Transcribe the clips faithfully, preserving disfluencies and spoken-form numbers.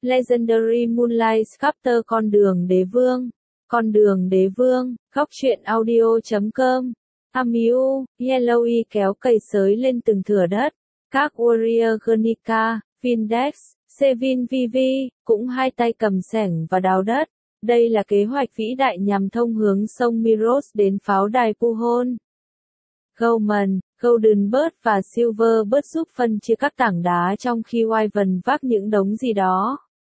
Legendary Moonlight Chapter Con đường đế vương. Con đường đế vương, góc truyện audio chấm com. Amiu, Yellowy kéo cây sới lên từng thửa đất. Các Warrior Guernica, Vindex, Sevin Vivi, cũng hai tay cầm xẻng và đào đất. Đây là kế hoạch vĩ đại nhằm thông hướng sông Miros đến pháo đài Puhon. Goldman, Golden Bird và Silver Bird giúp phân chia các tảng đá trong khi Wyvern vác những đống gì đó.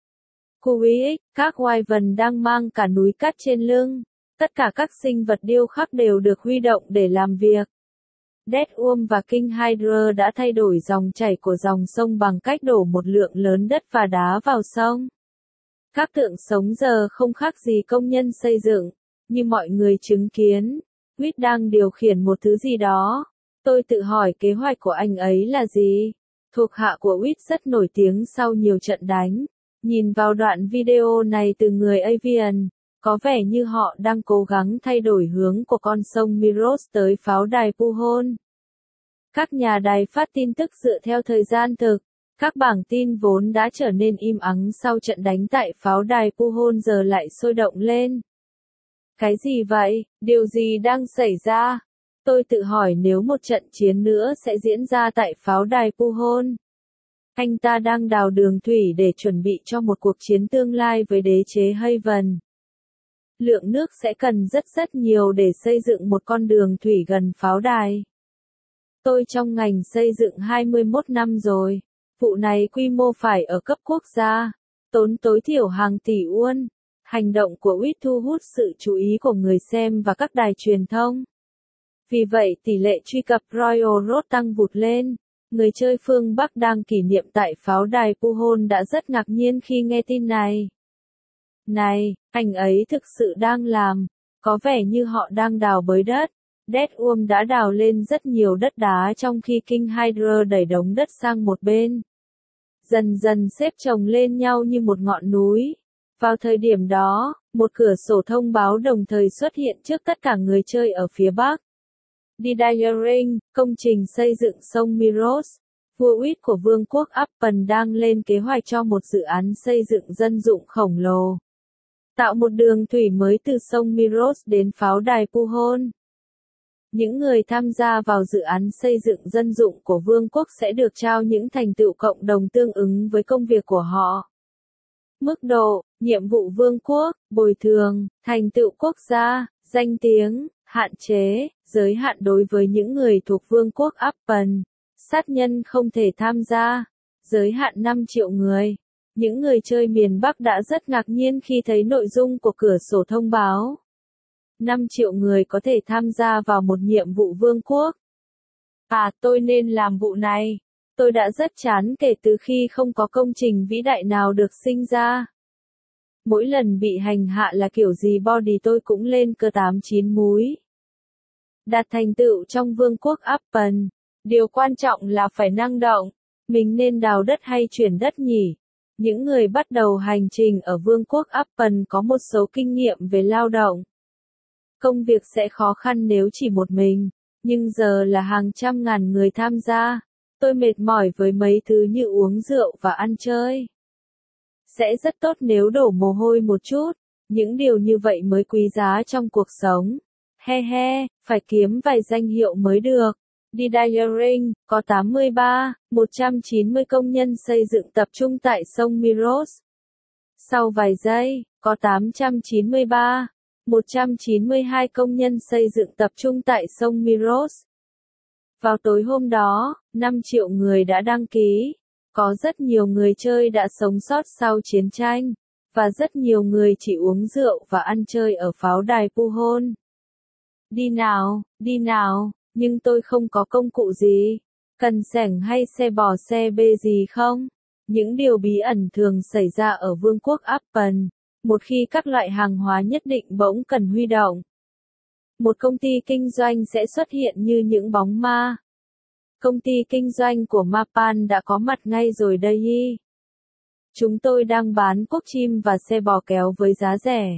Kuwait, các Wyvern đang mang cả núi cát trên lưng. Tất cả các sinh vật điêu khắc đều được huy động để làm việc. Deathworm và King Hydra đã thay đổi dòng chảy của dòng sông bằng cách đổ một lượng lớn đất và đá vào sông. Các tượng sống giờ không khác gì công nhân xây dựng. Như mọi người chứng kiến, Whit đang điều khiển một thứ gì đó. Tôi tự hỏi kế hoạch của anh ấy là gì? Thuộc hạ của Whit rất nổi tiếng sau nhiều trận đánh. Nhìn vào đoạn video này từ người Avian, có vẻ như họ đang cố gắng thay đổi hướng của con sông Miros tới pháo đài Puhon. Các nhà đài phát tin tức dựa theo thời gian thực. Các bảng tin vốn đã trở nên im ắng sau trận đánh tại pháo đài Puhon giờ lại sôi động lên. Cái gì vậy? Điều gì đang xảy ra? Tôi tự hỏi nếu một trận chiến nữa sẽ diễn ra tại pháo đài Puhon. Anh ta đang đào đường thủy để chuẩn bị cho một cuộc chiến tương lai với đế chế Haven. Lượng nước sẽ cần rất rất nhiều để xây dựng một con đường thủy gần pháo đài. Tôi trong ngành xây dựng hai mươi mốt năm rồi. Vụ này quy mô phải ở cấp quốc gia. Tốn tối thiểu hàng tỷ won. Hành động của Whit thu hút sự chú ý của người xem và các đài truyền thông. Vì vậy tỷ lệ truy cập Royal Road tăng vụt lên. Người chơi phương Bắc đang kỷ niệm tại pháo đài Puhon đã rất ngạc nhiên khi nghe tin này. Này, anh ấy thực sự đang làm. Có vẻ như họ đang đào bới đất. Deathworm đã đào lên rất nhiều đất đá trong khi King Hydra đẩy đống đất sang một bên. Dần dần xếp chồng lên nhau như một ngọn núi. Vào thời điểm đó, một cửa sổ thông báo đồng thời xuất hiện trước tất cả người chơi ở phía Bắc. Didaring, công trình xây dựng sông Miros. Vua Whit của Vương quốc Appen đang lên kế hoạch cho một dự án xây dựng dân dụng khổng lồ. Tạo một đường thủy mới từ sông Miros đến pháo đài Puhon. Những người tham gia vào dự án xây dựng dân dụng của vương quốc sẽ được trao những thành tựu cộng đồng tương ứng với công việc của họ. Mức độ, nhiệm vụ vương quốc, bồi thường, thành tựu quốc gia, danh tiếng, hạn chế, giới hạn đối với những người thuộc vương quốc Appen. Sát nhân không thể tham gia. Giới hạn năm triệu người. Những người chơi miền Bắc đã rất ngạc nhiên khi thấy nội dung của cửa sổ thông báo. năm triệu người có thể tham gia vào một nhiệm vụ vương quốc. À, tôi nên làm vụ này. Tôi đã rất chán kể từ khi không có công trình vĩ đại nào được sinh ra. Mỗi lần bị hành hạ là kiểu gì body tôi cũng lên cơ tám chín múi. Đạt thành tựu trong vương quốc Appen. Điều quan trọng là phải năng động. Mình nên đào đất hay chuyển đất nhỉ? Những người bắt đầu hành trình ở vương quốc Appen có một số kinh nghiệm về lao động. Công việc sẽ khó khăn nếu chỉ một mình, nhưng giờ là hàng trăm ngàn người tham gia. Tôi mệt mỏi với mấy thứ như uống rượu và ăn chơi. Sẽ rất tốt nếu đổ mồ hôi một chút, những điều như vậy mới quý giá trong cuộc sống. He he, phải kiếm vài danh hiệu mới được. Didaring, có tám mươi ba, một trăm chín mươi công nhân xây dựng tập trung tại sông Miros. Sau vài giây, có tám trăm chín mươi ba, một trăm chín mươi hai công nhân xây dựng tập trung tại sông Miros. Vào tối hôm đó, năm triệu người đã đăng ký. Có rất nhiều người chơi đã sống sót sau chiến tranh, và rất nhiều người chỉ uống rượu và ăn chơi ở pháo đài Puhon. Đi nào, đi nào, nhưng tôi không có công cụ gì. Cần xẻng hay xe bò xe bê gì không? Những điều bí ẩn thường xảy ra ở vương quốc Appen, một khi các loại hàng hóa nhất định bỗng cần huy động. Một công ty kinh doanh sẽ xuất hiện như những bóng ma. Công ty kinh doanh của Mapan đã có mặt ngay rồi đây. Chúng tôi đang bán cuốc chim và xe bò kéo với giá rẻ.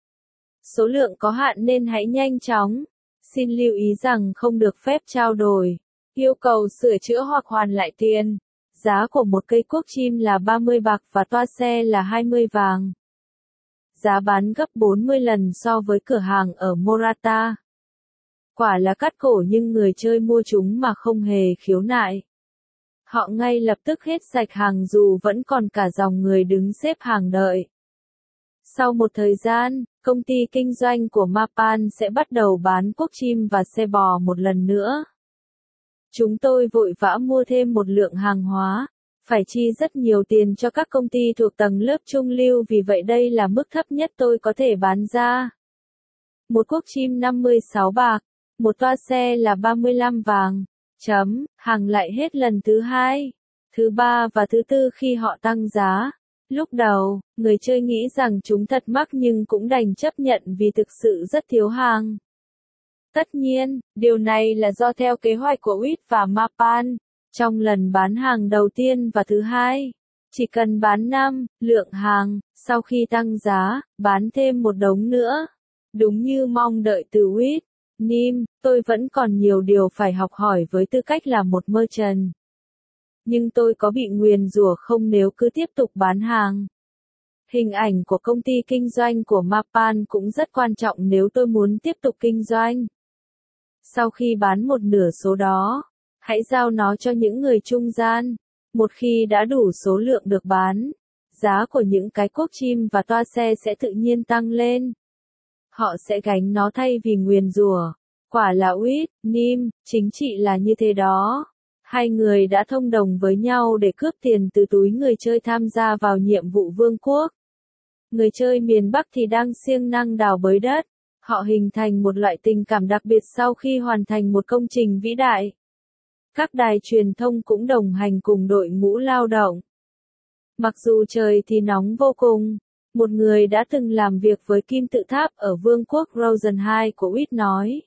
Số lượng có hạn nên hãy nhanh chóng. Xin lưu ý rằng không được phép trao đổi, yêu cầu sửa chữa hoặc hoàn lại tiền. Giá của một cây cuốc chim là ba mươi bạc và toa xe là hai mươi vàng. Giá bán gấp bốn mươi lần so với cửa hàng ở Morata. Quả là cắt cổ nhưng người chơi mua chúng mà không hề khiếu nại. Họ ngay lập tức hết sạch hàng dù vẫn còn cả dòng người đứng xếp hàng đợi. Sau một thời gian, công ty kinh doanh của Mapan sẽ bắt đầu bán cuốc chim và xe bò một lần nữa. Chúng tôi vội vã mua thêm một lượng hàng hóa, phải chi rất nhiều tiền cho các công ty thuộc tầng lớp trung lưu vì vậy đây là mức thấp nhất tôi có thể bán ra. Một cuốc chim năm mươi sáu bạc, một toa xe là ba mươi lăm vàng. Chấm, hàng lại hết lần thứ hai, thứ ba và thứ tư khi họ tăng giá. Lúc đầu, người chơi nghĩ rằng chúng thật mắc nhưng cũng đành chấp nhận vì thực sự rất thiếu hàng. Tất nhiên, điều này là do theo kế hoạch của uýt và Mapan. Trong lần bán hàng đầu tiên và thứ hai, chỉ cần bán năm lượng hàng, sau khi tăng giá, bán thêm một đống nữa. Đúng như mong đợi từ uýt, Nim, tôi vẫn còn nhiều điều phải học hỏi với tư cách là một merchant. Nhưng tôi có bị nguyền rủa không nếu cứ tiếp tục bán hàng. Hình ảnh của công ty kinh doanh của Mapan cũng rất quan trọng nếu tôi muốn tiếp tục kinh doanh. Sau khi bán một nửa số đó, hãy giao nó cho những người trung gian. Một khi đã đủ số lượng được bán, giá của những cái cuốc chim và toa xe sẽ tự nhiên tăng lên. Họ sẽ gánh nó thay vì nguyền rủa. Quả là uýt, Nim, chính trị là như thế đó. Hai người đã thông đồng với nhau để cướp tiền từ túi người chơi tham gia vào nhiệm vụ vương quốc. Người chơi miền Bắc thì đang siêng năng đào bới đất. Họ hình thành một loại tình cảm đặc biệt sau khi hoàn thành một công trình vĩ đại. Các đài truyền thông cũng đồng hành cùng đội ngũ lao động. Mặc dù trời thì nóng vô cùng, một người đã từng làm việc với kim tự tháp ở vương quốc Rosen hai của uýt nói.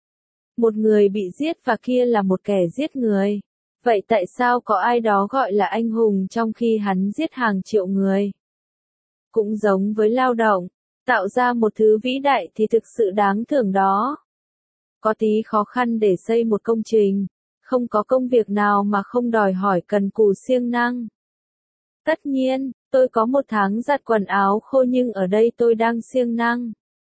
Một người bị giết và kia là một kẻ giết người. Vậy tại sao có ai đó gọi là anh hùng trong khi hắn giết hàng triệu người? Cũng giống với lao động, tạo ra một thứ vĩ đại thì thực sự đáng thưởng đó. Có tí khó khăn để xây một công trình, không có công việc nào mà không đòi hỏi cần cù siêng năng. Tất nhiên, tôi có một tháng giặt quần áo khô nhưng ở đây tôi đang siêng năng.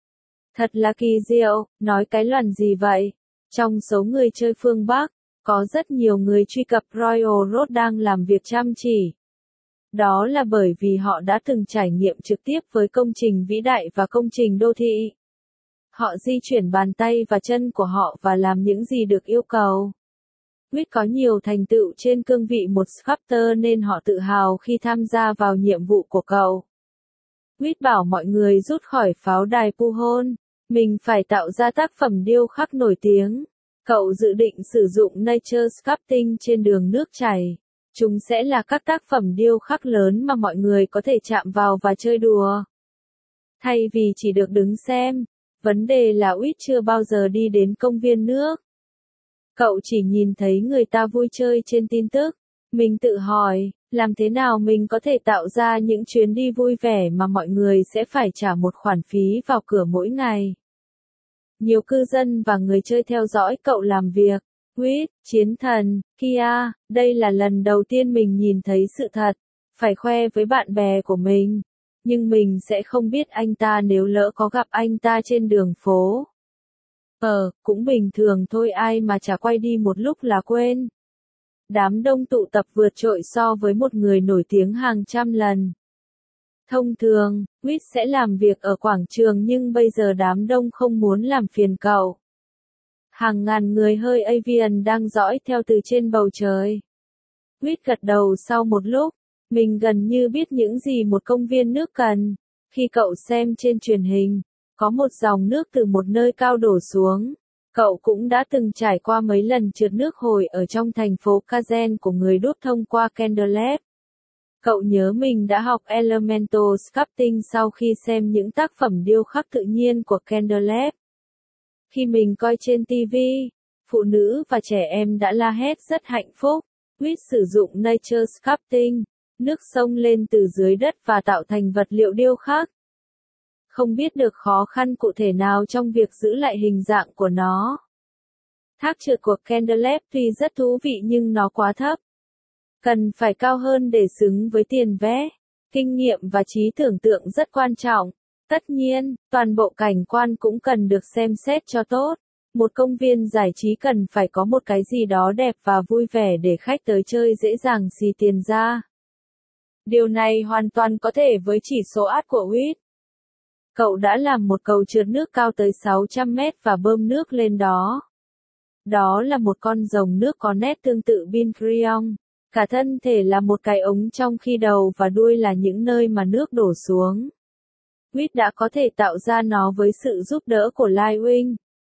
Thật là kỳ diệu, nói cái loàn gì vậy? Trong số người chơi phương Bắc, có rất nhiều người truy cập Royal Road đang làm việc chăm chỉ. Đó là bởi vì họ đã từng trải nghiệm trực tiếp với công trình vĩ đại và công trình đô thị. Họ di chuyển bàn tay và chân của họ và làm những gì được yêu cầu. uýt có nhiều thành tựu trên cương vị một sculptor nên họ tự hào khi tham gia vào nhiệm vụ của cậu. uýt bảo mọi người rút khỏi pháo đài Puhon. Mình phải tạo ra tác phẩm điêu khắc nổi tiếng. Cậu dự định sử dụng nature sculpting trên đường nước chảy. Chúng sẽ là các tác phẩm điêu khắc lớn mà mọi người có thể chạm vào và chơi đùa. Thay vì chỉ được đứng xem, vấn đề là uýt chưa bao giờ đi đến công viên nước. Cậu chỉ nhìn thấy người ta vui chơi trên tin tức. Mình tự hỏi, làm thế nào mình có thể tạo ra những chuyến đi vui vẻ mà mọi người sẽ phải trả một khoản phí vào cửa mỗi ngày. Nhiều cư dân và người chơi theo dõi cậu làm việc. uýt, chiến thần, Kia, đây là lần đầu tiên mình nhìn thấy sự thật. Phải khoe với bạn bè của mình. Nhưng mình sẽ không biết anh ta nếu lỡ có gặp anh ta trên đường phố. Ờ, cũng bình thường thôi ai mà chả quay đi một lúc là quên. Đám đông tụ tập vượt trội so với một người nổi tiếng hàng trăm lần. Thông thường, uýt sẽ làm việc ở quảng trường nhưng bây giờ đám đông không muốn làm phiền cậu. Hàng ngàn người hơi avian đang dõi theo từ trên bầu trời. uýt gật đầu sau một lúc, mình gần như biết những gì một công viên nước cần. Khi cậu xem trên truyền hình, có một dòng nước từ một nơi cao đổ xuống. Cậu cũng đã từng trải qua mấy lần trượt nước hồi ở trong thành phố Kazen của người đốt thông qua Candlelab. Cậu nhớ mình đã học Elemental Sculpting sau khi xem những tác phẩm điêu khắc tự nhiên của Candlelab. Khi mình coi trên ti vi, phụ nữ và trẻ em đã la hét rất hạnh phúc. uýt sử dụng Nature Sculpting, nước sông lên từ dưới đất và tạo thành vật liệu điêu khắc. Không biết được khó khăn cụ thể nào trong việc giữ lại hình dạng của nó. Thác trượt của Candlelab tuy rất thú vị nhưng nó quá thấp. Cần phải cao hơn để xứng với tiền vé. Kinh nghiệm và trí tưởng tượng rất quan trọng. Tất nhiên, toàn bộ cảnh quan cũng cần được xem xét cho tốt. Một công viên giải trí cần phải có một cái gì đó đẹp và vui vẻ để khách tới chơi dễ dàng xì tiền ra. Điều này hoàn toàn có thể với chỉ số át của Witt. Cậu đã làm một cầu trượt nước cao tới sáu trăm mét và bơm nước lên đó. Đó là một con rồng nước có nét tương tự Bin Crayon. Cả thân thể là một cái ống trong khi đầu và đuôi là những nơi mà nước đổ xuống. Witt đã có thể tạo ra nó với sự giúp đỡ của Lightwing.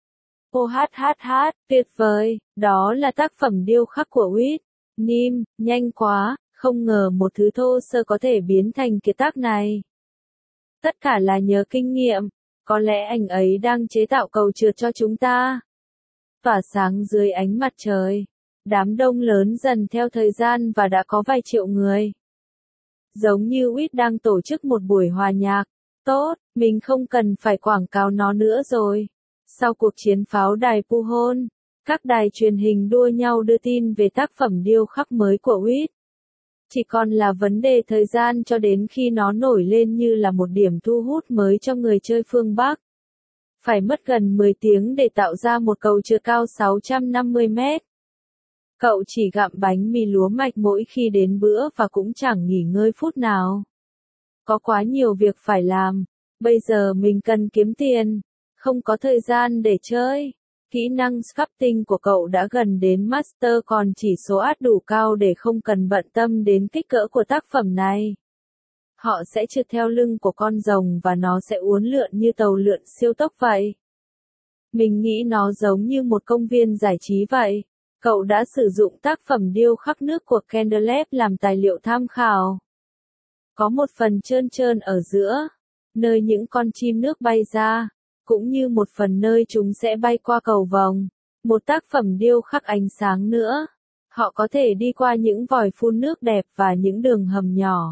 Ô hát hát hát, tuyệt vời, đó là tác phẩm điêu khắc của Witt. Nim, nhanh quá, không ngờ một thứ thô sơ có thể biến thành kiệt tác này. Tất cả là nhờ kinh nghiệm, có lẽ anh ấy đang chế tạo cầu trượt cho chúng ta. Tỏa sáng dưới ánh mặt trời. Đám đông lớn dần theo thời gian và đã có vài triệu người. Giống như Witt đang tổ chức một buổi hòa nhạc. Tốt, mình không cần phải quảng cáo nó nữa rồi. Sau cuộc chiến pháo đài Puhon, các đài truyền hình đua nhau đưa tin về tác phẩm điêu khắc mới của Witt. Chỉ còn là vấn đề thời gian cho đến khi nó nổi lên như là một điểm thu hút mới cho người chơi phương Bắc. Phải mất gần mười tiếng để tạo ra một cầu trượt cao sáu trăm năm mươi mét. Cậu chỉ gặm bánh mì lúa mạch mỗi khi đến bữa và cũng chẳng nghỉ ngơi phút nào. Có quá nhiều việc phải làm. Bây giờ mình cần kiếm tiền. Không có thời gian để chơi. Kỹ năng sculpting của cậu đã gần đến master còn chỉ số át đủ cao để không cần bận tâm đến kích cỡ của tác phẩm này. Họ sẽ trượt theo lưng của con rồng và nó sẽ uốn lượn như tàu lượn siêu tốc vậy. Mình nghĩ nó giống như một công viên giải trí vậy. Cậu đã sử dụng tác phẩm điêu khắc nước của Candlelab làm tài liệu tham khảo. Có một phần trơn trơn ở giữa, nơi những con chim nước bay ra, cũng như một phần nơi chúng sẽ bay qua cầu vồng. Một tác phẩm điêu khắc ánh sáng nữa. Họ có thể đi qua những vòi phun nước đẹp và những đường hầm nhỏ.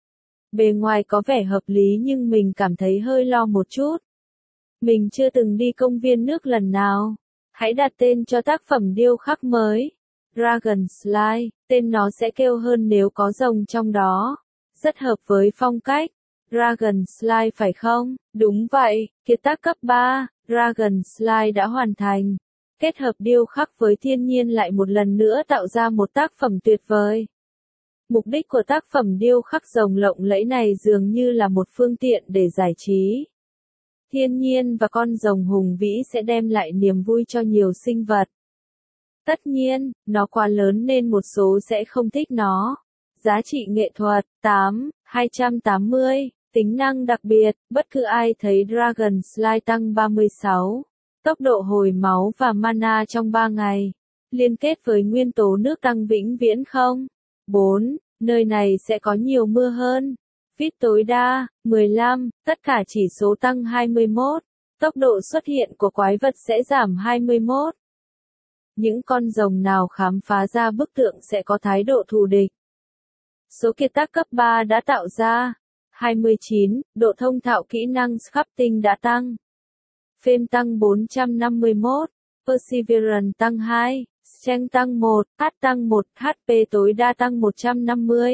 Bề ngoài có vẻ hợp lý nhưng mình cảm thấy hơi lo một chút. Mình chưa từng đi công viên nước lần nào. Hãy đặt tên cho tác phẩm điêu khắc mới. Dragon Slide, tên nó sẽ kêu hơn nếu có rồng trong đó. Rất hợp với phong cách. Dragon Slide phải không? Đúng vậy, kiệt tác cấp ba, Dragon Slide đã hoàn thành. Kết hợp điêu khắc với thiên nhiên lại một lần nữa tạo ra một tác phẩm tuyệt vời. Mục đích của tác phẩm điêu khắc rồng lộng lẫy này dường như là một phương tiện để giải trí. Thiên nhiên và con rồng hùng vĩ sẽ đem lại niềm vui cho nhiều sinh vật. Tất nhiên, nó quá lớn nên một số sẽ không thích nó. Giá trị nghệ thuật, tám, hai trăm tám mươi, tính năng đặc biệt, bất cứ ai thấy Dragon Slide tăng ba mươi sáu. Tốc độ hồi máu và mana trong ba ngày. Liên kết với nguyên tố nước tăng vĩnh viễn không? bốn. Nơi này sẽ có nhiều mưa hơn. Vít tối đa, mười lăm, tất cả chỉ số tăng hai mươi mốt. Tốc độ xuất hiện của quái vật sẽ giảm hai mươi mốt. Những con rồng nào khám phá ra bức tượng sẽ có thái độ thù địch. Số kiệt tác cấp ba đã tạo ra. hai mươi chín, độ thông thạo kỹ năng sculpting đã tăng. Fame tăng bốn trăm năm mươi mốt. Perseverance tăng hai. Strength tăng một. H tăng một. hát pê tối đa tăng một trăm năm mươi.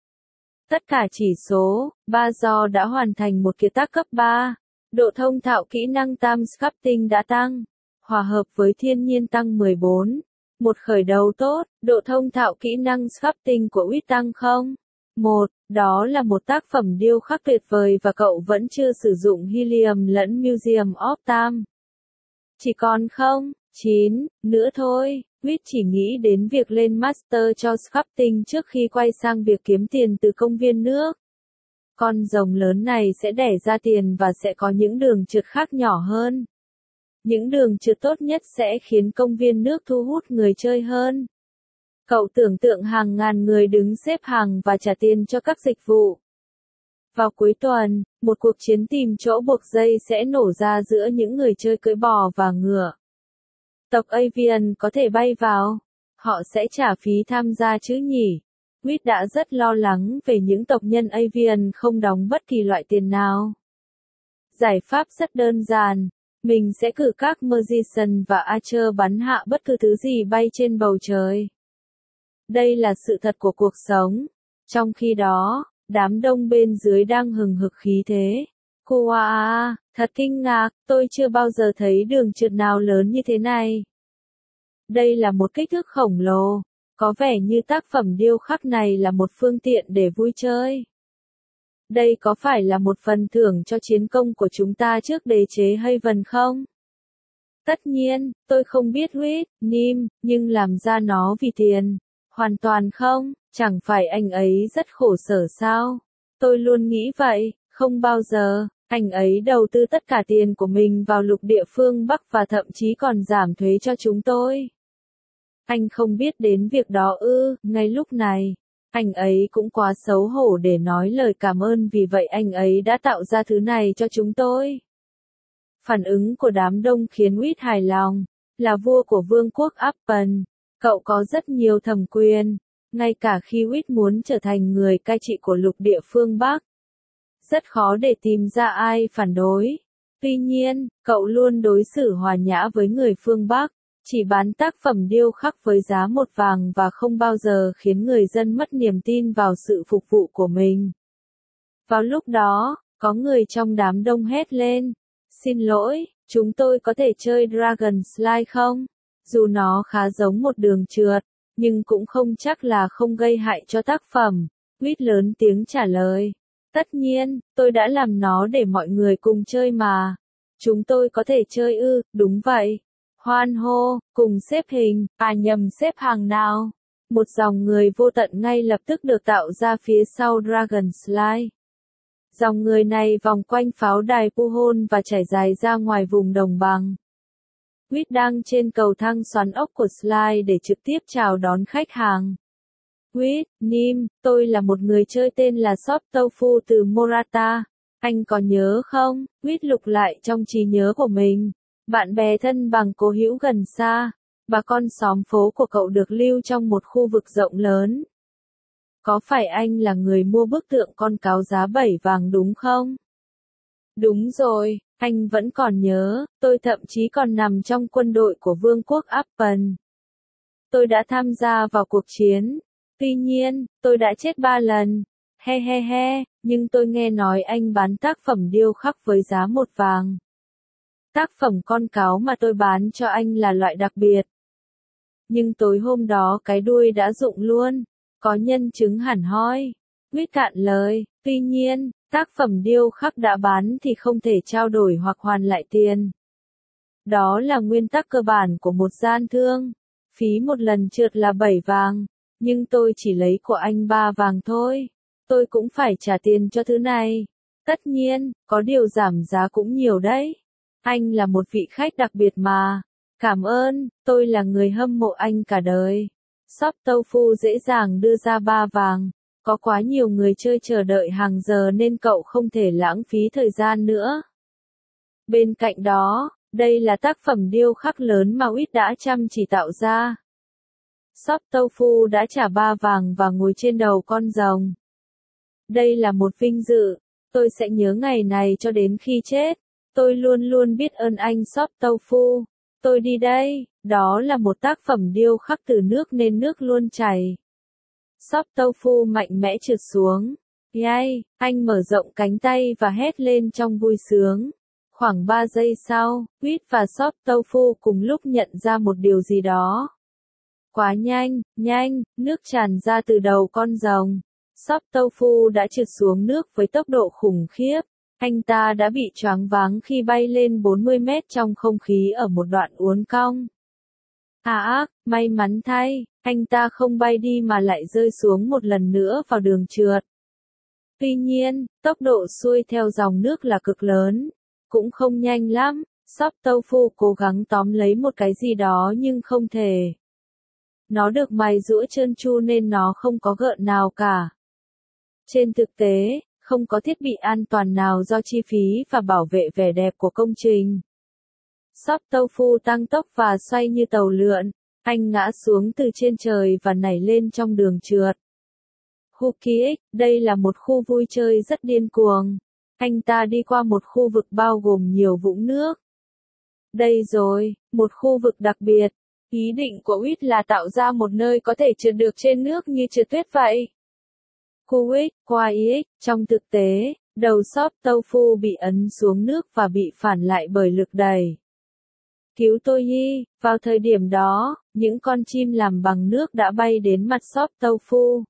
Tất cả chỉ số, ba do đã hoàn thành một kiệt tác cấp ba. Độ thông thạo kỹ năng tam sculpting đã tăng. Hòa hợp với thiên nhiên tăng mười bốn. Một khởi đầu tốt, độ thông thạo kỹ năng sculpting của Witt tăng không? một. Đó là một tác phẩm điêu khắc tuyệt vời và cậu vẫn chưa sử dụng helium lẫn Museum of Time. Chỉ còn không? chín. Nữa thôi, Witt chỉ nghĩ đến việc lên master cho sculpting trước khi quay sang việc kiếm tiền từ công viên nước. Con rồng lớn này sẽ đẻ ra tiền và sẽ có những đường trượt khác nhỏ hơn. Những đường trượt tốt nhất sẽ khiến công viên nước thu hút người chơi hơn. Cậu tưởng tượng hàng ngàn người đứng xếp hàng và trả tiền cho các dịch vụ. Vào cuối tuần, một cuộc chiến tìm chỗ buộc dây sẽ nổ ra giữa những người chơi cưỡi bò và ngựa. Tộc Avian có thể bay vào. Họ sẽ trả phí tham gia chứ nhỉ? Witt đã rất lo lắng về những tộc nhân Avian không đóng bất kỳ loại tiền nào. Giải pháp rất đơn giản. Mình sẽ cử các Magician và Archer bắn hạ bất cứ thứ gì bay trên bầu trời. Đây là sự thật của cuộc sống. Trong khi đó, đám đông bên dưới đang hừng hực khí thế. Cô à, thật kinh ngạc, tôi chưa bao giờ thấy đường trượt nào lớn như thế này. Đây là một kích thước khổng lồ, có vẻ như tác phẩm điêu khắc này là một phương tiện để vui chơi. Đây có phải là một phần thưởng cho chiến công của chúng ta trước đế chế Haven không? Tất nhiên, tôi không biết Huyết, Nim, nhưng làm ra nó vì tiền. Hoàn toàn không, chẳng phải anh ấy rất khổ sở sao? Tôi luôn nghĩ vậy, không bao giờ. Anh ấy đầu tư tất cả tiền của mình vào lục địa phương Bắc và thậm chí còn giảm thuế cho chúng tôi. Anh không biết đến việc đó ư, ngay lúc này. Anh ấy cũng quá xấu hổ để nói lời cảm ơn vì vậy anh ấy đã tạo ra thứ này cho chúng tôi. Phản ứng của đám đông khiến Whit hài lòng. Là vua của vương quốc Appen, cậu có rất nhiều thẩm quyền, ngay cả khi Whit muốn trở thành người cai trị của lục địa phương Bắc. Rất khó để tìm ra ai phản đối. Tuy nhiên, cậu luôn đối xử hòa nhã với người phương Bắc, chỉ bán tác phẩm điêu khắc với giá một vàng và không bao giờ khiến người dân mất niềm tin vào sự phục vụ của mình. Vào lúc đó, có người trong đám đông hét lên, xin lỗi, chúng tôi có thể chơi Dragon Slide không? Dù nó khá giống một đường trượt, nhưng cũng không chắc là không gây hại cho tác phẩm. Whit lớn tiếng trả lời. Tất nhiên, tôi đã làm nó để mọi người cùng chơi mà. Chúng tôi có thể chơi ư, đúng vậy. Hoan hô, cùng xếp hình, à nhầm xếp hàng nào. Một dòng người vô tận ngay lập tức được tạo ra phía sau Dragon Slide. Dòng người này vòng quanh pháo đài Puhon và trải dài ra ngoài vùng đồng bằng. Whit đang trên cầu thang xoắn ốc của Slide để trực tiếp chào đón khách hàng. Whit, Nim, tôi là một người chơi tên là Shop Tofu từ Morata. Anh có nhớ không? Whit lục lại trong trí nhớ của mình. Bạn bè thân bằng cố hữu gần xa. Bà con xóm phố của cậu được lưu trong một khu vực rộng lớn. Có phải anh là người mua bức tượng con cáo giá bảy vàng đúng không? Đúng rồi, anh vẫn còn nhớ, tôi thậm chí còn nằm trong quân đội của vương quốc Appen. Tôi đã tham gia vào cuộc chiến. Tuy nhiên, tôi đã chết ba lần. He he he, nhưng tôi nghe nói anh bán tác phẩm điêu khắc với giá một vàng. Tác phẩm con cáo mà tôi bán cho anh là loại đặc biệt. Nhưng tối hôm đó cái đuôi đã rụng luôn. Có nhân chứng hẳn hoi. Whit cạn lời, tuy nhiên, tác phẩm điêu khắc đã bán thì không thể trao đổi hoặc hoàn lại tiền. Đó là nguyên tắc cơ bản của một gian thương. Phí một lần trượt là bảy vàng, nhưng tôi chỉ lấy của anh ba vàng thôi. Tôi cũng phải trả tiền cho thứ này. Tất nhiên, có điều giảm giá cũng nhiều đấy. Anh là một vị khách đặc biệt mà. Cảm ơn, tôi là người hâm mộ anh cả đời. Shop Tofu dễ dàng đưa ra ba vàng. Có quá nhiều người chơi chờ đợi hàng giờ nên cậu không thể lãng phí thời gian nữa. Bên cạnh đó, đây là tác phẩm điêu khắc lớn mà Whit đã chăm chỉ tạo ra. Shop Tofu đã trả ba vàng và ngồi trên đầu con rồng. Đây là một vinh dự. Tôi sẽ nhớ ngày này cho đến khi chết. Tôi luôn luôn biết ơn anh Shop Tofu. Tôi đi đây, đó là một tác phẩm điêu khắc từ nước nên nước luôn chảy. Shop Tofu mạnh mẽ trượt xuống. Yay, anh mở rộng cánh tay và hét lên trong vui sướng. Khoảng ba giây sau, Whit và Shop Tofu cùng lúc nhận ra một điều gì đó. Quá nhanh, nhanh, nước tràn ra từ đầu con rồng. Shop Tofu đã trượt xuống nước với tốc độ khủng khiếp. Anh ta đã bị choáng váng khi bay lên bốn mươi mét trong không khí ở một đoạn uốn cong. À ác, may mắn thay, anh ta không bay đi mà lại rơi xuống một lần nữa vào đường trượt. Tuy nhiên, tốc độ xuôi theo dòng nước là cực lớn, cũng không nhanh lắm. Shop Tofu cố gắng tóm lấy một cái gì đó nhưng không thể. Nó được mài giũa trơn tru nên nó không có gợn nào cả. Trên thực tế, không có thiết bị an toàn nào do chi phí và bảo vệ vẻ đẹp của công trình. Shop Tofu tăng tốc và xoay như tàu lượn. Anh ngã xuống từ trên trời và nảy lên trong đường trượt. Huki X, đây là một khu vui chơi rất điên cuồng. Anh ta đi qua một khu vực bao gồm nhiều vũng nước. Đây rồi, một khu vực đặc biệt. Ý định của u i tê là tạo ra một nơi có thể trượt được trên nước như trượt tuyết vậy. Q X, Y X, trong thực tế, đầu shop tofu bị ấn xuống nước và bị phản lại bởi lực đẩy. Cứu tôi Yi, vào thời điểm đó, những con chim làm bằng nước đã bay đến mặt shop tofu.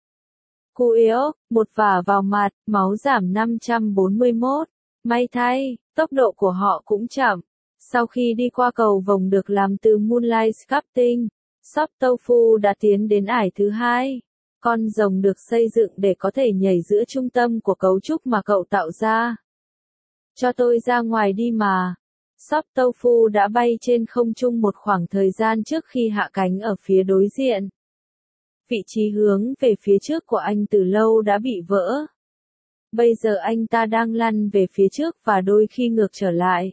Q X, một vả vào mặt, máu giảm năm trăm bốn mươi mốt. May thay, tốc độ của họ cũng chậm. Sau khi đi qua cầu vồng được làm từ Moonlight Sculpting, shop tofu đã tiến đến ải thứ hai. Con rồng được xây dựng để có thể nhảy giữa trung tâm của cấu trúc mà cậu tạo ra. Cho tôi ra ngoài đi mà. Shop tofu đã bay trên không trung một khoảng thời gian trước khi hạ cánh ở phía đối diện. Vị trí hướng về phía trước của anh từ lâu đã bị vỡ. Bây giờ anh ta đang lăn về phía trước và đôi khi ngược trở lại.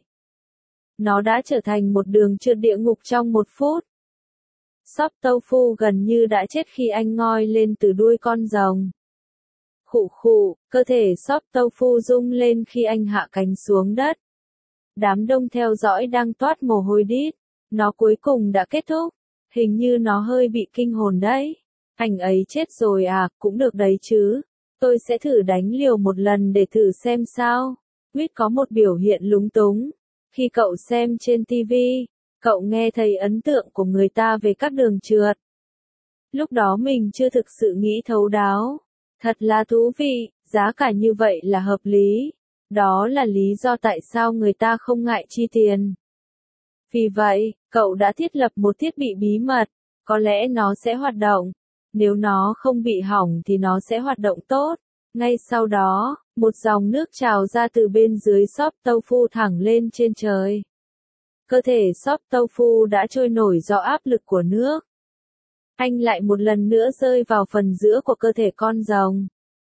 Nó đã trở thành một đường trượt địa ngục trong một phút. Shop tofu gần như đã chết khi anh ngoi lên từ đuôi con rồng. Khụ khụ, cơ thể shop tofu rung lên khi anh hạ cánh xuống đất. Đám đông theo dõi đang toát mồ hôi đít. Nó cuối cùng đã kết thúc. Hình như nó hơi bị kinh hồn đấy. Anh ấy chết rồi à, cũng được đấy chứ. Tôi sẽ thử đánh liều một lần để thử xem sao. Quýt có một biểu hiện lúng túng. Khi cậu xem trên ti vi, cậu nghe thấy ấn tượng của người ta về các đường trượt. Lúc đó mình chưa thực sự nghĩ thấu đáo. Thật là thú vị, giá cả như vậy là hợp lý. Đó là lý do tại sao người ta không ngại chi tiền. Vì vậy, cậu đã thiết lập một thiết bị bí mật. Có lẽ nó sẽ hoạt động. Nếu nó không bị hỏng thì nó sẽ hoạt động tốt. Ngay sau đó, một dòng nước trào ra từ bên dưới shop tofu thẳng lên trên trời. Cơ thể shop tofu đã trôi nổi do áp lực của nước. Anh lại một lần nữa rơi vào phần giữa của cơ thể con rồng.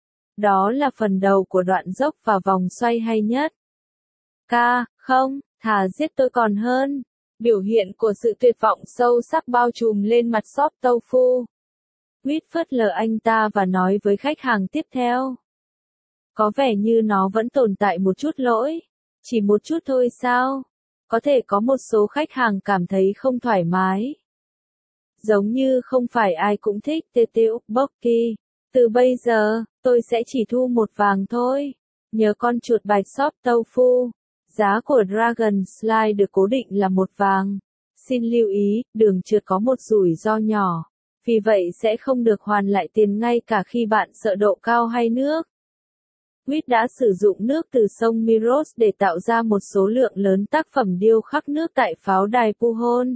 Đó là phần đầu của đoạn dốc và vòng xoay hay nhất. Ca, không, thà giết tôi còn hơn. Biểu hiện của sự tuyệt vọng sâu sắc bao trùm lên mặt shop tofu. Quýt phớt lờ anh ta và nói với khách hàng tiếp theo. Có vẻ như nó vẫn tồn tại một chút lỗi. Chỉ một chút thôi sao? Có thể có một số khách hàng cảm thấy không thoải mái. Giống như không phải ai cũng thích tê ukboki. Từ bây giờ, tôi sẽ chỉ thu một vàng thôi. Nhớ con chuột bạch shop tofu. Giá của Dragon Slide được cố định là một vàng. Xin lưu ý, đường trượt có một rủi ro nhỏ. Vì vậy sẽ không được hoàn lại tiền ngay cả khi bạn sợ độ cao hay nước. Quýt đã sử dụng nước từ sông Miros để tạo ra một số lượng lớn tác phẩm điêu khắc nước tại pháo đài Puhon.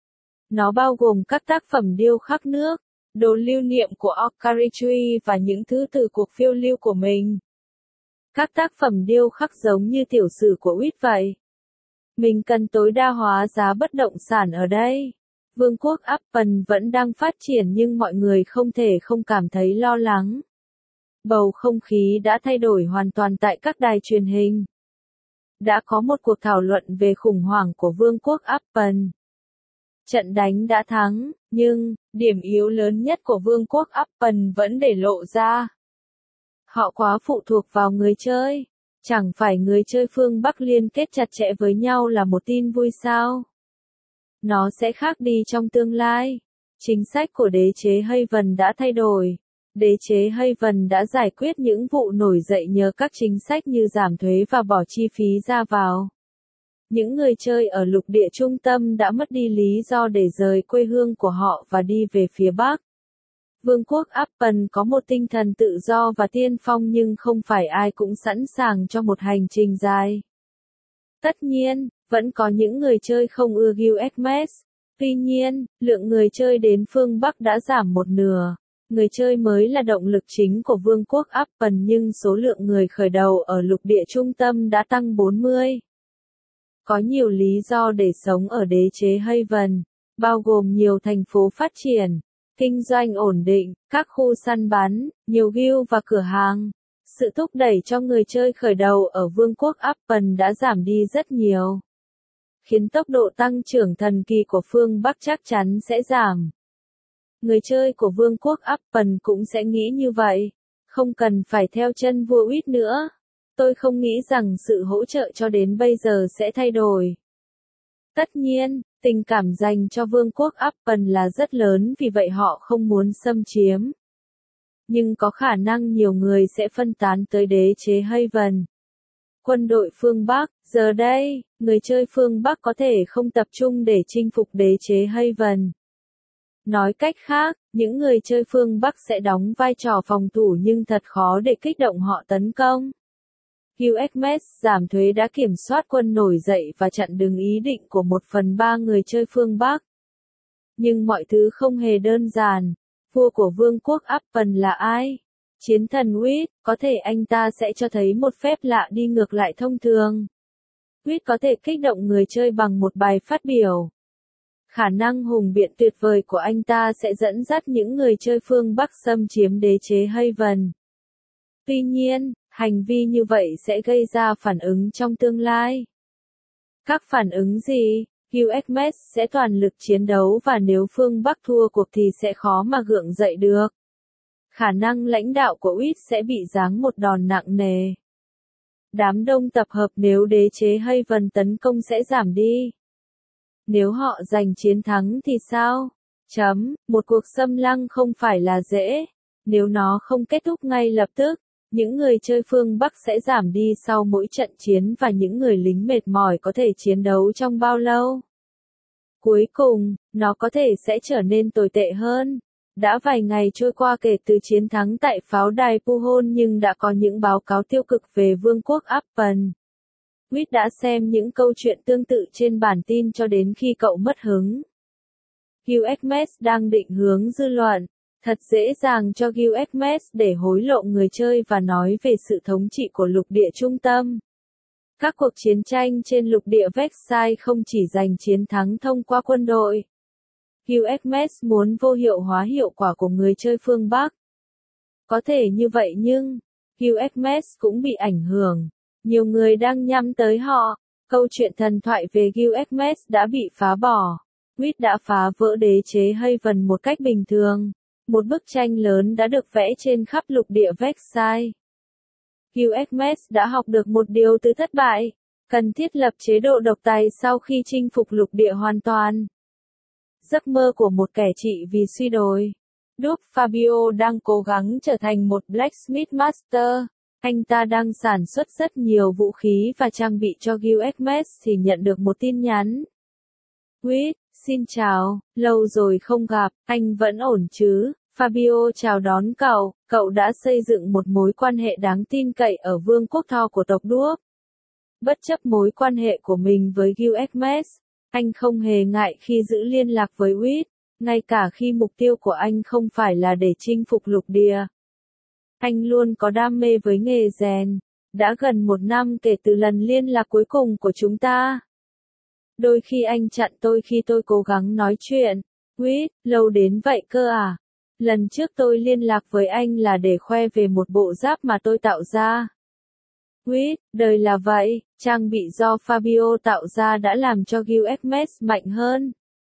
Nó bao gồm các tác phẩm điêu khắc nước, đồ lưu niệm của Okarichui và những thứ từ cuộc phiêu lưu của mình. Các tác phẩm điêu khắc giống như tiểu sử của Quýt vậy. Mình cần tối đa hóa giá bất động sản ở đây. Vương quốc Apple vẫn đang phát triển nhưng mọi người không thể không cảm thấy lo lắng. Bầu không khí đã thay đổi hoàn toàn tại các đài truyền hình. Đã có một cuộc thảo luận về khủng hoảng của Vương quốc Apple. Trận đánh đã thắng, nhưng, điểm yếu lớn nhất của Vương quốc Apple vẫn để lộ ra. Họ quá phụ thuộc vào người chơi. Chẳng phải người chơi phương Bắc liên kết chặt chẽ với nhau là một tin vui sao? Nó sẽ khác đi trong tương lai. Chính sách của đế chế Haven đã thay đổi. Đế chế Haven đã giải quyết những vụ nổi dậy nhờ các chính sách như giảm thuế và bỏ chi phí ra vào. Những người chơi ở lục địa trung tâm đã mất đi lý do để rời quê hương của họ và đi về phía Bắc. Vương quốc Apple có một tinh thần tự do và tiên phong nhưng không phải ai cũng sẵn sàng cho một hành trình dài. Tất nhiên, vẫn có những người chơi không ưa Guildmass. Tuy nhiên, lượng người chơi đến phương Bắc đã giảm một nửa. Người chơi mới là động lực chính của Vương quốc Apple nhưng số lượng người khởi đầu ở lục địa trung tâm đã tăng bốn mươi. Có nhiều lý do để sống ở đế chế Haven, bao gồm nhiều thành phố phát triển, kinh doanh ổn định, các khu săn bắn, nhiều guild và cửa hàng. Sự thúc đẩy cho người chơi khởi đầu ở Vương quốc Apple đã giảm đi rất nhiều, khiến tốc độ tăng trưởng thần kỳ của phương Bắc chắc chắn sẽ giảm. Người chơi của Vương quốc Apple cũng sẽ nghĩ như vậy, không cần phải theo chân vua Quýt nữa. Tôi không nghĩ rằng sự hỗ trợ cho đến bây giờ sẽ thay đổi. Tất nhiên, tình cảm dành cho vương quốc Appen là rất lớn vì vậy họ không muốn xâm chiếm. Nhưng có khả năng nhiều người sẽ phân tán tới đế chế Haven. Quân đội phương Bắc, giờ đây, người chơi phương Bắc có thể không tập trung để chinh phục đế chế Haven. Nói cách khác, những người chơi phương Bắc sẽ đóng vai trò phòng thủ nhưng thật khó để kích động họ tấn công. u ét em ét giảm thuế đã kiểm soát quân nổi dậy và chặn đứng ý định của một phần ba người chơi phương Bắc. Nhưng mọi thứ không hề đơn giản. Vua của vương quốc Appen là ai? Chiến thần Witt, có thể anh ta sẽ cho thấy một phép lạ đi ngược lại thông thường. Witt có thể kích động người chơi bằng một bài phát biểu. Khả năng hùng biện tuyệt vời của anh ta sẽ dẫn dắt những người chơi phương Bắc xâm chiếm đế chế Haven. Tuy nhiên, hành vi như vậy sẽ gây ra phản ứng trong tương lai. Các phản ứng gì? u ét em ét sẽ toàn lực chiến đấu và nếu phương Bắc thua cuộc thì sẽ khó mà gượng dậy được. Khả năng lãnh đạo của Witt sẽ bị giáng một đòn nặng nề. Đám đông tập hợp nếu đế chế Haven tấn công sẽ giảm đi. Nếu họ giành chiến thắng thì sao? Chấm, một cuộc xâm lăng không phải là dễ. Nếu nó không kết thúc ngay lập tức, những người chơi phương Bắc sẽ giảm đi sau mỗi trận chiến và những người lính mệt mỏi có thể chiến đấu trong bao lâu. Cuối cùng, nó có thể sẽ trở nên tồi tệ hơn. Đã vài ngày trôi qua kể từ chiến thắng tại pháo đài Puhon nhưng đã có những báo cáo tiêu cực về vương quốc Appen. Witt đã xem những câu chuyện tương tự trên bản tin cho đến khi cậu mất hứng. u ét em ét đang định hướng dư luận. Thật dễ dàng cho u ét em ét để hối lộ người chơi và nói về sự thống trị của lục địa trung tâm. Các cuộc chiến tranh trên lục địa Vexai không chỉ giành chiến thắng thông qua quân đội. u ét em ét muốn vô hiệu hóa hiệu quả của người chơi phương Bắc. Có thể như vậy nhưng, u ét em ét cũng bị ảnh hưởng. Nhiều người đang nhắm tới họ. Câu chuyện thần thoại về u ét em ét đã bị phá bỏ. Witt đã phá vỡ đế chế Haven một cách bình thường. Một bức tranh lớn đã được vẽ trên khắp lục địa Vexai. u ét em ét đã học được một điều từ thất bại. Cần thiết lập chế độ độc tài sau khi chinh phục lục địa hoàn toàn. Giấc mơ của một kẻ trị vì suy đồi. Duke Fabio đang cố gắng trở thành một Blacksmith Master. Anh ta đang sản xuất rất nhiều vũ khí và trang bị cho u ét em ét thì nhận được một tin nhắn. Witt, xin chào, lâu rồi không gặp, anh vẫn ổn chứ? Fabio chào đón cậu, cậu đã xây dựng một mối quan hệ đáng tin cậy ở vương quốc Thor của tộc đuốc. Bất chấp mối quan hệ của mình với u ét em ét, anh không hề ngại khi giữ liên lạc với Witt, ngay cả khi mục tiêu của anh không phải là để chinh phục lục địa. Anh luôn có đam mê với nghề rèn. Đã gần một năm kể từ lần liên lạc cuối cùng của chúng ta. Đôi khi anh chặn tôi khi tôi cố gắng nói chuyện. Witt, lâu đến vậy cơ à? Lần trước tôi liên lạc với anh là để khoe về một bộ giáp mà tôi tạo ra. Witt, đời là vậy, trang bị do Fabio tạo ra đã làm cho u ét em ét mạnh hơn.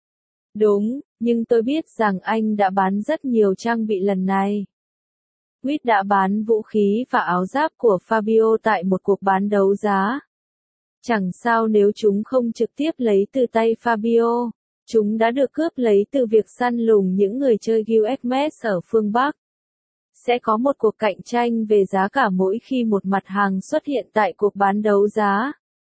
Đúng, nhưng tôi biết rằng anh đã bán rất nhiều trang bị lần này. Witt đã bán vũ khí và áo giáp của Fabio tại một cuộc bán đấu giá. Chẳng sao nếu chúng không trực tiếp lấy từ tay Fabio. Chúng đã được cướp lấy từ việc săn lùng những người chơi u ét em ét ở phương Bắc. Sẽ có một cuộc cạnh tranh về giá cả mỗi khi một mặt hàng xuất hiện tại cuộc bán đấu giá.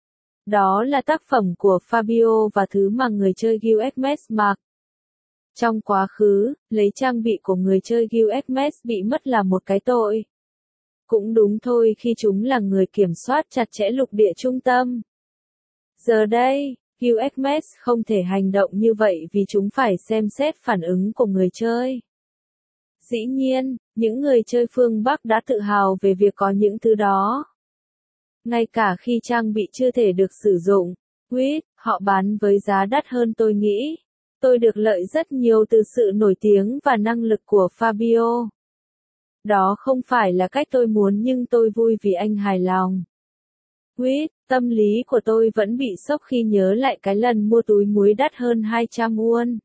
Đó là tác phẩm của Fabio và thứ mà người chơi u ét em ét mặc. Trong quá khứ, lấy trang bị của người chơi u ét em ét bị mất là một cái tội. Cũng đúng thôi khi chúng là người kiểm soát chặt chẽ lục địa trung tâm. Giờ đây, u ét em ét không thể hành động như vậy vì chúng phải xem xét phản ứng của người chơi. Dĩ nhiên, những người chơi phương Bắc đã tự hào về việc có những thứ đó. Ngay cả khi trang bị chưa thể được sử dụng, Witt, họ bán với giá đắt hơn tôi nghĩ. Tôi được lợi rất nhiều từ sự nổi tiếng và năng lực của Fabio. Đó không phải là cách tôi muốn nhưng tôi vui vì anh hài lòng. Witt, tâm lý của tôi vẫn bị sốc khi nhớ lại cái lần mua túi muối đắt hơn hai trăm won.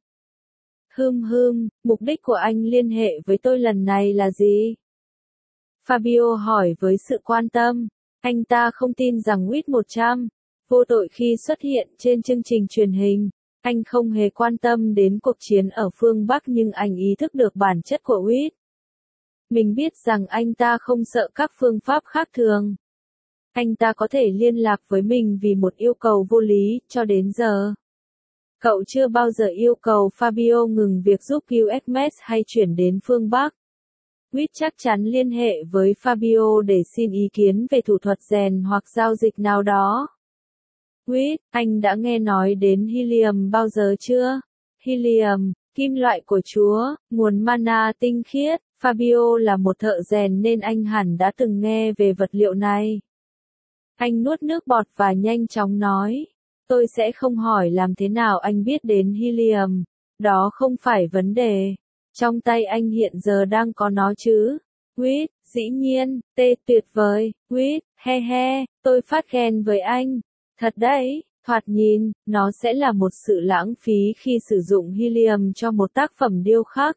Hừm hừm, mục đích của anh liên hệ với tôi lần này là gì? Fabio hỏi với sự quan tâm. Anh ta không tin rằng Witt một trăm vô tội khi xuất hiện trên chương trình truyền hình. Anh không hề quan tâm đến cuộc chiến ở phương Bắc nhưng anh ý thức được bản chất của Whit. Mình biết rằng anh ta không sợ các phương pháp khác thường. Anh ta có thể liên lạc với mình vì một yêu cầu vô lý, cho đến giờ. Cậu chưa bao giờ yêu cầu Fabio ngừng việc giúp u ét em ét hay chuyển đến phương Bắc. Whit chắc chắn liên hệ với Fabio để xin ý kiến về thủ thuật rèn hoặc giao dịch nào đó. Whit, anh đã nghe nói đến helium bao giờ chưa? Helium, kim loại của Chúa, nguồn mana tinh khiết. Fabio là một thợ rèn nên anh hẳn đã từng nghe về vật liệu này. Anh nuốt nước bọt và nhanh chóng nói. Tôi sẽ không hỏi làm thế nào anh biết đến helium. Đó không phải vấn đề. Trong tay anh hiện giờ đang có nó chứ. Whit, dĩ nhiên, tê tuyệt vời. Whit, he he, tôi phát ghen với anh. Thật đấy, thoạt nhìn, nó sẽ là một sự lãng phí khi sử dụng helium cho một tác phẩm điêu khắc.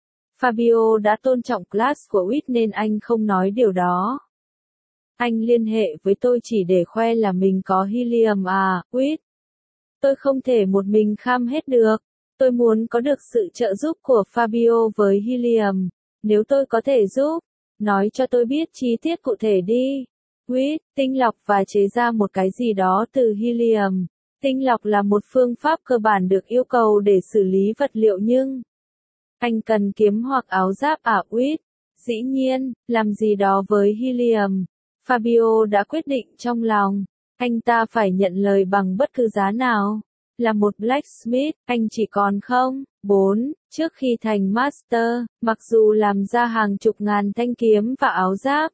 Fabio đã tôn trọng class của Whit nên anh không nói điều đó. Anh liên hệ với tôi chỉ để khoe là mình có helium à, Whit. Tôi không thể một mình kham hết được. Tôi muốn có được sự trợ giúp của Fabio với helium. Nếu tôi có thể giúp, nói cho tôi biết chi tiết cụ thể đi. Whit, tinh lọc và chế ra một cái gì đó từ helium. Tinh lọc là một phương pháp cơ bản được yêu cầu để xử lý vật liệu nhưng... Anh cần kiếm hoặc áo giáp à Whit? Dĩ nhiên, làm gì đó với helium. Fabio đã quyết định trong lòng. Anh ta phải nhận lời bằng bất cứ giá nào. Là một blacksmith, anh chỉ còn không, bốn, trước khi thành master, mặc dù làm ra hàng chục ngàn thanh kiếm và áo giáp.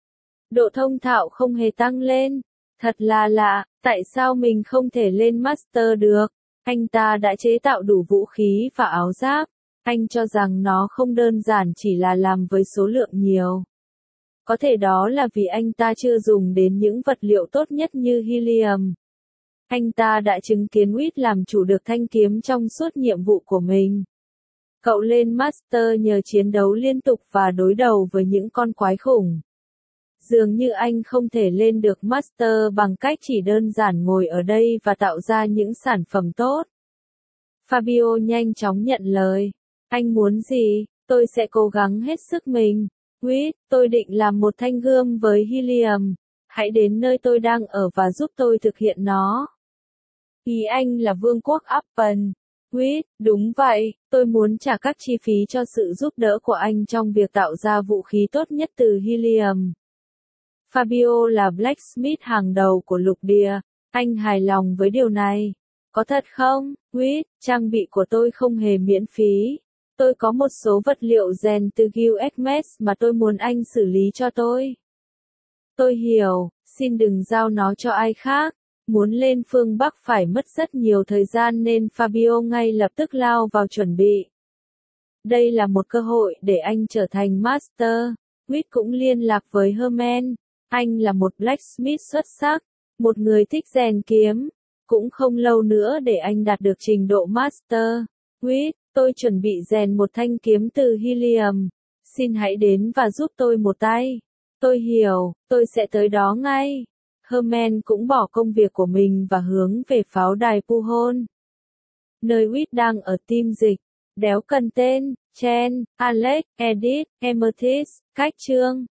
Độ thông thạo không hề tăng lên. Thật là lạ, tại sao mình không thể lên master được? Anh ta đã chế tạo đủ vũ khí và áo giáp. Anh cho rằng nó không đơn giản chỉ là làm với số lượng nhiều. Có thể đó là vì anh ta chưa dùng đến những vật liệu tốt nhất như helium. Anh ta đã chứng kiến Whit làm chủ được thanh kiếm trong suốt nhiệm vụ của mình. Cậu lên master nhờ chiến đấu liên tục và đối đầu với những con quái khủng. Dường như anh không thể lên được master bằng cách chỉ đơn giản ngồi ở đây và tạo ra những sản phẩm tốt. Fabio nhanh chóng nhận lời. Anh muốn gì, tôi sẽ cố gắng hết sức mình. Whit, tôi định làm một thanh gươm với helium. Hãy đến nơi tôi đang ở và giúp tôi thực hiện nó. Ý anh là vương quốc Appen. Whit, đúng vậy, tôi muốn trả các chi phí cho sự giúp đỡ của anh trong việc tạo ra vũ khí tốt nhất từ helium. Fabio là blacksmith hàng đầu của lục địa. Anh hài lòng với điều này. Có thật không, Whit, trang bị của tôi không hề miễn phí. Tôi có một số vật liệu rèn từ u ét em ét mà tôi muốn anh xử lý cho tôi. Tôi hiểu, xin đừng giao nó cho ai khác. Muốn lên phương Bắc phải mất rất nhiều thời gian nên Fabio ngay lập tức lao vào chuẩn bị. Đây là một cơ hội để anh trở thành master. Whit cũng liên lạc với Herman. Anh là một blacksmith xuất sắc, một người thích rèn kiếm. Cũng không lâu nữa để anh đạt được trình độ master. Whit, tôi chuẩn bị rèn một thanh kiếm từ helium. Xin hãy đến và giúp tôi một tay. Tôi hiểu, tôi sẽ tới đó ngay. Herman cũng bỏ công việc của mình và hướng về pháo đài Puhon. Nơi Whit đang ở team dịch. Đéo cần tên, Chen, Alex, Edith, Amethyst, cách chương.